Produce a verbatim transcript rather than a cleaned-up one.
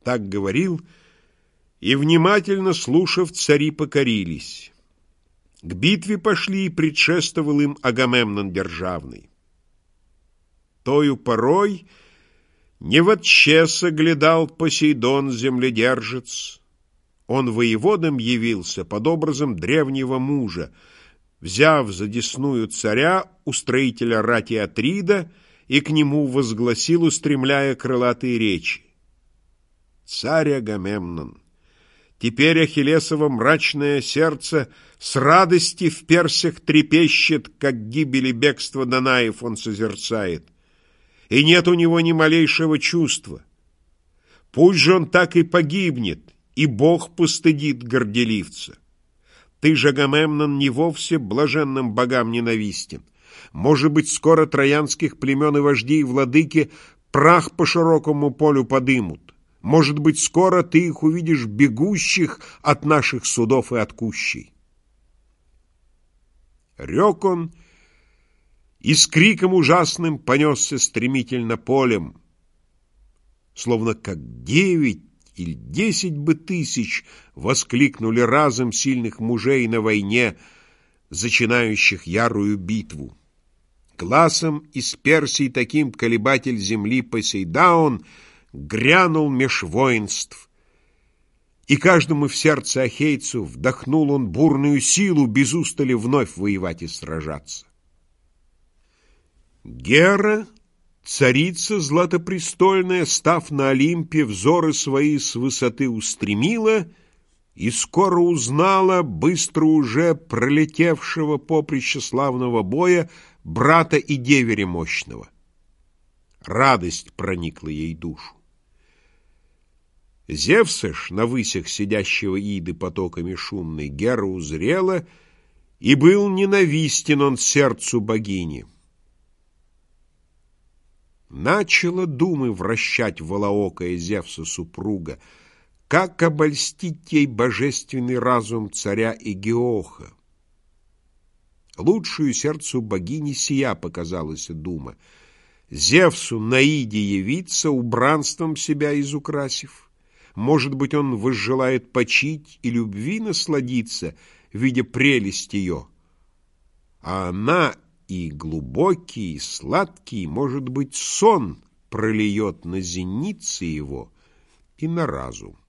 Так говорил, и, внимательно слушав, цари покорились. К битве пошли, и предшествовал им Агамемнон державный. Тою порой не в отчеса глядал Посейдон земледержец. Он воеводом явился под образом древнего мужа, взяв за десную царя, устроителя рати Атрида, и к нему возгласил, устремляя крылатые речи: «Царь Агамемнон, теперь Ахиллесово мрачное сердце с радости в персях трепещет, как гибели бегства Данаев он созерцает, и нет у него ни малейшего чувства. Пусть же он так и погибнет, и Бог постыдит горделивца. Ты же, Агамемнон, не вовсе блаженным богам ненавистен. Может быть, скоро троянских племен и вождей владыки прах по широкому полю подымут. Может быть, скоро ты их увидишь бегущих от наших судов и от кущей». Рек он, и с криком ужасным понесся стремительно полем, словно как девять или десять бы тысяч воскликнули разом сильных мужей на войне, зачинающих ярую битву. Гласом из Персии таким колебатель земли Посейдаон грянул меж воинств, и каждому в сердце ахейцу вдохнул он бурную силу без устали вновь воевать и сражаться. Гера, царица златопрестольная, став на Олимпе, взоры свои с высоты устремила и скоро узнала быстро уже пролетевшего поприща славного боя брата и деверя мощного. Радость проникла ей душу. Зевса ж, на высях сидящего Иды потоками шумной, Гера узрела, и был ненавистен он сердцу богини. Начала думы вращать волоокая Зевса супруга, как обольстить ей божественный разум царя Эгеоха. Лучшую сердцу богини сия показалась дума: Зевсу на Иде явиться, убранством себя изукрасив. Может быть, он возжелает почить и любви насладиться, видя прелесть ее, а она и глубокий, и сладкий, может быть, сон прольет на зеницы его и на разум.